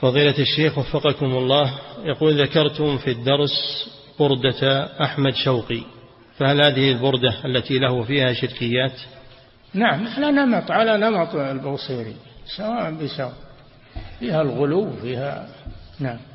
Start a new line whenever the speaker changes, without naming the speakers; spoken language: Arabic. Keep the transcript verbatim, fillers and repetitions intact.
فضيلة الشيخ وفقكم الله، يقول ذكرتم في الدرس بردة أحمد شوقي، فهل هذه البردة التي له فيها شركيات؟
نعم، على نمط على نمط البوصيري سواء بسواء، فيها الغلو فيها. نعم.